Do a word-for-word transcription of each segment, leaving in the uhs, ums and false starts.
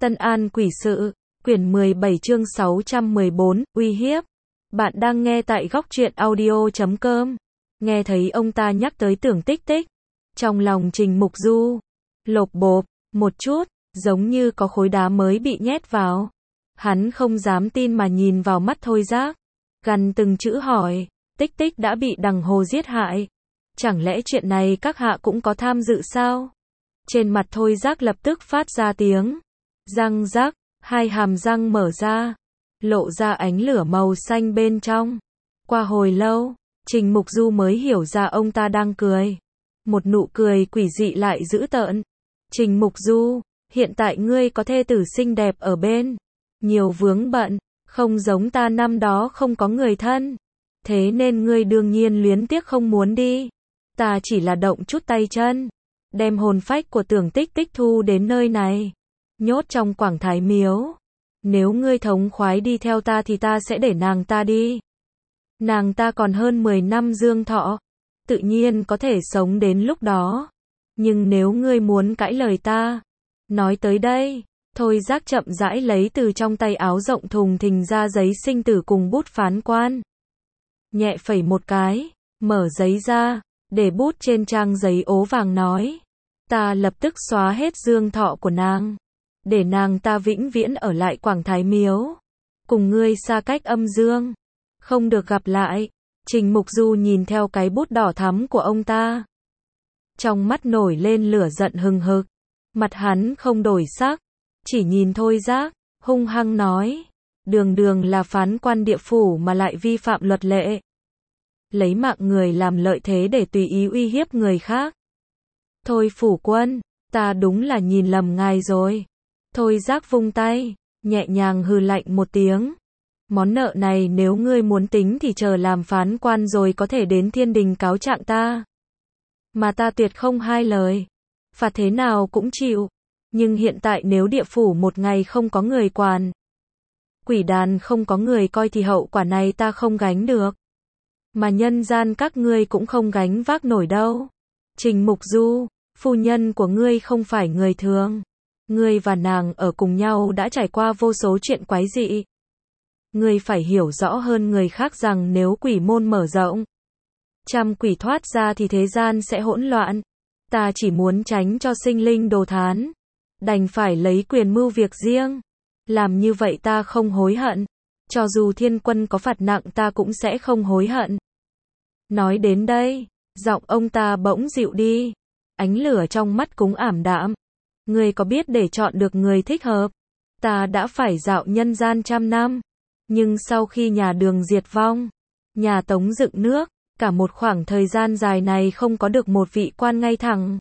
Tân An Quỷ Sự, quyển mười bảy chương sáu trăm mười bốn, uy hiếp. Bạn đang nghe tại góc truyện audio chấm com. Nghe thấy ông ta nhắc tới Tưởng Tích Tích. Trong lòng Trình Mục Du, lộp bộp, một chút, giống như có khối đá mới bị nhét vào. Hắn không dám tin mà nhìn vào mắt Thôi Giác. Gằn từng chữ hỏi, Tích Tích đã bị Đằng Hồ giết hại. Chẳng lẽ chuyện này các hạ cũng có tham dự sao? Trên mặt Thôi Giác lập tức phát ra tiếng răng rắc, hai hàm răng mở ra, lộ ra ánh lửa màu xanh bên trong. Qua hồi lâu, Trình Mục Du mới hiểu ra ông ta đang cười. Một nụ cười quỷ dị lại dữ tợn. Trình Mục Du, hiện tại ngươi có thê tử xinh đẹp ở bên, nhiều vướng bận, không giống ta năm đó không có người thân. Thế nên ngươi đương nhiên luyến tiếc không muốn đi. Ta chỉ là động chút tay chân, đem hồn phách của Tưởng Tích Tích thu đến nơi này, nhốt trong Quảng Thái Miếu. Nếu ngươi thống khoái đi theo ta thì ta sẽ để nàng ta đi. Nàng ta còn hơn mười năm dương thọ, tự nhiên có thể sống đến lúc đó. Nhưng nếu ngươi muốn cãi lời ta, nói tới đây, Thôi Giác chậm rãi lấy từ trong tay áo rộng thùng thình ra giấy sinh tử cùng bút phán quan. Nhẹ phẩy một cái, mở giấy ra, để bút trên trang giấy ố vàng nói, ta lập tức xóa hết dương thọ của nàng, để nàng ta vĩnh viễn ở lại Quảng Thái Miếu, cùng ngươi xa cách âm dương, không được gặp lại. Trình Mục Du nhìn theo cái bút đỏ thắm của ông ta, trong mắt nổi lên lửa giận hừng hực. Mặt hắn không đổi sắc, chỉ nhìn Thôi Giác, hung hăng nói, đường đường là phán quan địa phủ mà lại vi phạm luật lệ, lấy mạng người làm lợi thế để tùy ý uy hiếp người khác. Thôi phủ quân, ta đúng là nhìn lầm ngài rồi. Thôi Giác vung tay, nhẹ nhàng hừ lạnh một tiếng. Món nợ này nếu ngươi muốn tính thì chờ làm phán quan rồi có thể đến thiên đình cáo trạng ta. Mà ta tuyệt không hai lời. Phạt thế nào cũng chịu. Nhưng hiện tại nếu địa phủ một ngày không có người quản, quỷ đàn không có người coi thì hậu quả này ta không gánh được. Mà nhân gian các ngươi cũng không gánh vác nổi đâu. Trình Mục Du, phu nhân của ngươi không phải người thường. Ngươi và nàng ở cùng nhau đã trải qua vô số chuyện quái dị. Ngươi phải hiểu rõ hơn người khác rằng nếu quỷ môn mở rộng, trăm quỷ thoát ra thì thế gian sẽ hỗn loạn. Ta chỉ muốn tránh cho sinh linh đồ thán, đành phải lấy quyền mưu việc riêng. Làm như vậy ta không hối hận. Cho dù thiên quân có phạt nặng ta cũng sẽ không hối hận. Nói đến đây, giọng ông ta bỗng dịu đi. Ánh lửa trong mắt cũng ảm đạm. Ngươi có biết để chọn được người thích hợp, ta đã phải dạo nhân gian trăm năm. Nhưng sau khi nhà Đường diệt vong, nhà Tống dựng nước, cả một khoảng thời gian dài này không có được một vị quan ngay thẳng.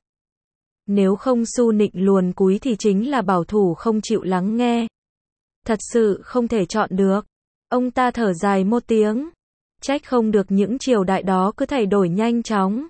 Nếu không su nịnh luồn cúi thì chính là bảo thủ không chịu lắng nghe. Thật sự không thể chọn được. Ông ta thở dài một tiếng. Trách không được những triều đại đó cứ thay đổi nhanh chóng.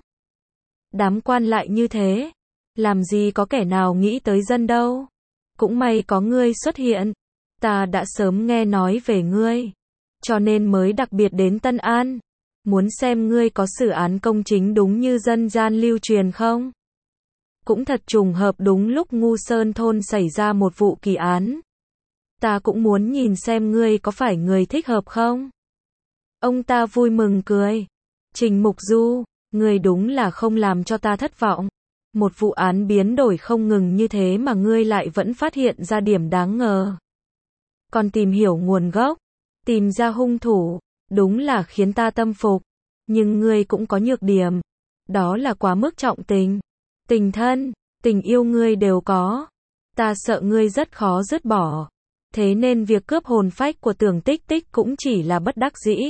Đám quan lại như thế, làm gì có kẻ nào nghĩ tới dân đâu. Cũng may có ngươi xuất hiện. Ta đã sớm nghe nói về ngươi, cho nên mới đặc biệt đến Tân An. Muốn xem ngươi có xử án công chính đúng như dân gian lưu truyền không? Cũng thật trùng hợp đúng lúc Ngu Sơn thôn xảy ra một vụ kỳ án. Ta cũng muốn nhìn xem ngươi có phải người thích hợp không? Ông ta vui mừng cười. Trình Mục Du, ngươi đúng là không làm cho ta thất vọng. Một vụ án biến đổi không ngừng như thế mà ngươi lại vẫn phát hiện ra điểm đáng ngờ. Còn tìm hiểu nguồn gốc, tìm ra hung thủ, đúng là khiến ta tâm phục. Nhưng ngươi cũng có nhược điểm. Đó là quá mức trọng tình. Tình thân, tình yêu ngươi đều có. Ta sợ ngươi rất khó dứt bỏ. Thế nên việc cướp hồn phách của Tưởng Tích Tích cũng chỉ là bất đắc dĩ.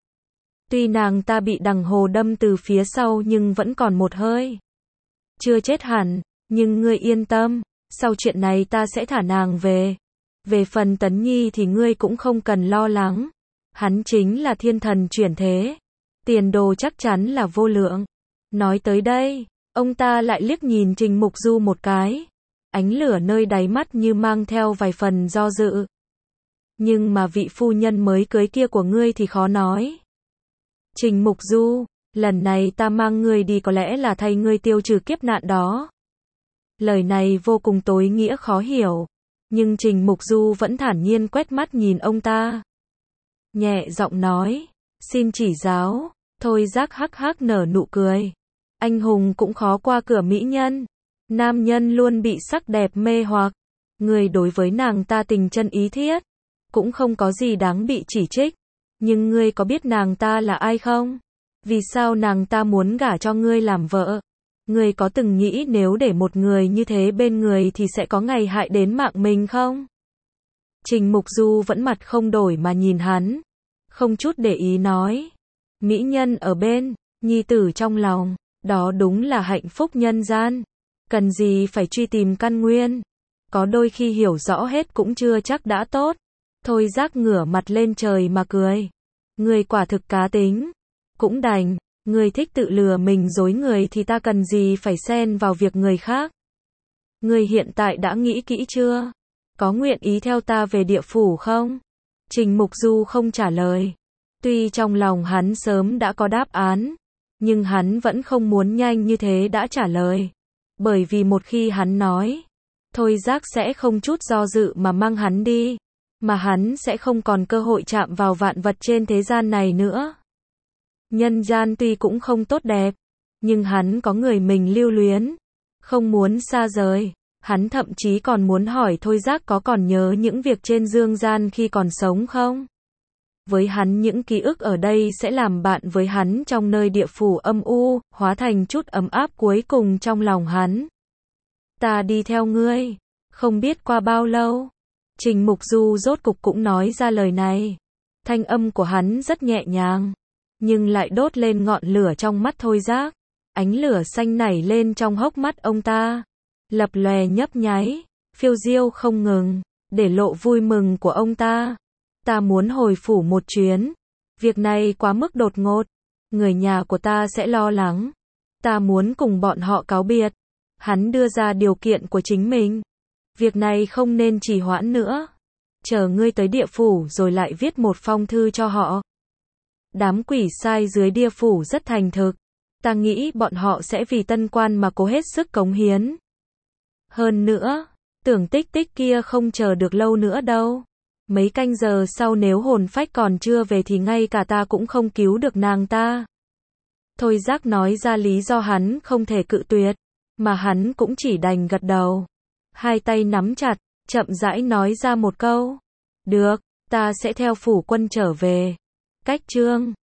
Tuy nàng ta bị Đằng Hồ đâm từ phía sau nhưng vẫn còn một hơi. Chưa chết hẳn, nhưng ngươi yên tâm, sau chuyện này ta sẽ thả nàng về. Về phần Tấn Nhi thì ngươi cũng không cần lo lắng. Hắn chính là thiên thần chuyển thế. Tiền đồ chắc chắn là vô lượng. Nói tới đây, ông ta lại liếc nhìn Trình Mục Du một cái. Ánh lửa nơi đáy mắt như mang theo vài phần do dự. Nhưng mà vị phu nhân mới cưới kia của ngươi thì khó nói. Trình Mục Du, lần này ta mang ngươi đi có lẽ là thay ngươi tiêu trừ kiếp nạn đó. Lời này vô cùng tối nghĩa khó hiểu. Nhưng Trình Mục Du vẫn thản nhiên quét mắt nhìn ông ta. Nhẹ giọng nói, xin chỉ giáo. Thôi Giác hắc hắc nở nụ cười. Anh hùng cũng khó qua cửa mỹ nhân. Nam nhân luôn bị sắc đẹp mê hoặc. Người đối với nàng ta tình chân ý thiết. Cũng không có gì đáng bị chỉ trích. Nhưng ngươi có biết nàng ta là ai không? Vì sao nàng ta muốn gả cho ngươi làm vợ? Ngươi có từng nghĩ nếu để một người như thế bên người thì sẽ có ngày hại đến mạng mình không? Trình Mục Du vẫn mặt không đổi mà nhìn hắn. Không chút để ý nói. Mỹ nhân ở bên, nhi tử trong lòng. Đó đúng là hạnh phúc nhân gian. Cần gì phải truy tìm căn nguyên. Có đôi khi hiểu rõ hết cũng chưa chắc đã tốt. Thôi Giác ngửa mặt lên trời mà cười. Người quả thực cá tính. Cũng đành, người thích tự lừa mình dối người thì ta cần gì phải xen vào việc người khác. Người hiện tại đã nghĩ kỹ chưa? Có nguyện ý theo ta về địa phủ không? Trình Mục Du không trả lời. Tuy trong lòng hắn sớm đã có đáp án, nhưng hắn vẫn không muốn nhanh như thế đã trả lời. Bởi vì một khi hắn nói, Thôi Giác sẽ không chút do dự mà mang hắn đi, mà hắn sẽ không còn cơ hội chạm vào vạn vật trên thế gian này nữa. Nhân gian tuy cũng không tốt đẹp, nhưng hắn có người mình lưu luyến, không muốn xa rời. Hắn thậm chí còn muốn hỏi Thôi Giác có còn nhớ những việc trên dương gian khi còn sống không? Với hắn những ký ức ở đây sẽ làm bạn với hắn trong nơi địa phủ âm u, hóa thành chút ấm áp cuối cùng trong lòng hắn. Ta đi theo ngươi. Không biết qua bao lâu, Trình Mục Du rốt cục cũng nói ra lời này. Thanh âm của hắn rất nhẹ nhàng, nhưng lại đốt lên ngọn lửa trong mắt Thôi Giác. Ánh lửa xanh nảy lên trong hốc mắt ông ta, lập lòe nhấp nháy, phiêu diêu không ngừng, để lộ vui mừng của ông ta. Ta muốn hồi phủ một chuyến. Việc này quá mức đột ngột. Người nhà của ta sẽ lo lắng. Ta muốn cùng bọn họ cáo biệt. Hắn đưa ra điều kiện của chính mình. Việc này không nên trì hoãn nữa. Chờ ngươi tới địa phủ rồi lại viết một phong thư cho họ. Đám quỷ sai dưới địa phủ rất thành thực. Ta nghĩ bọn họ sẽ vì tân quan mà cố hết sức cống hiến. Hơn nữa, Tưởng Tích Tích kia không chờ được lâu nữa đâu. Mấy canh giờ sau nếu hồn phách còn chưa về thì ngay cả ta cũng không cứu được nàng ta. Thôi Giác nói ra lý do hắn không thể cự tuyệt, mà hắn cũng chỉ đành gật đầu. Hai tay nắm chặt, chậm rãi nói ra một câu. Được, ta sẽ theo phủ quân trở về. Cách chương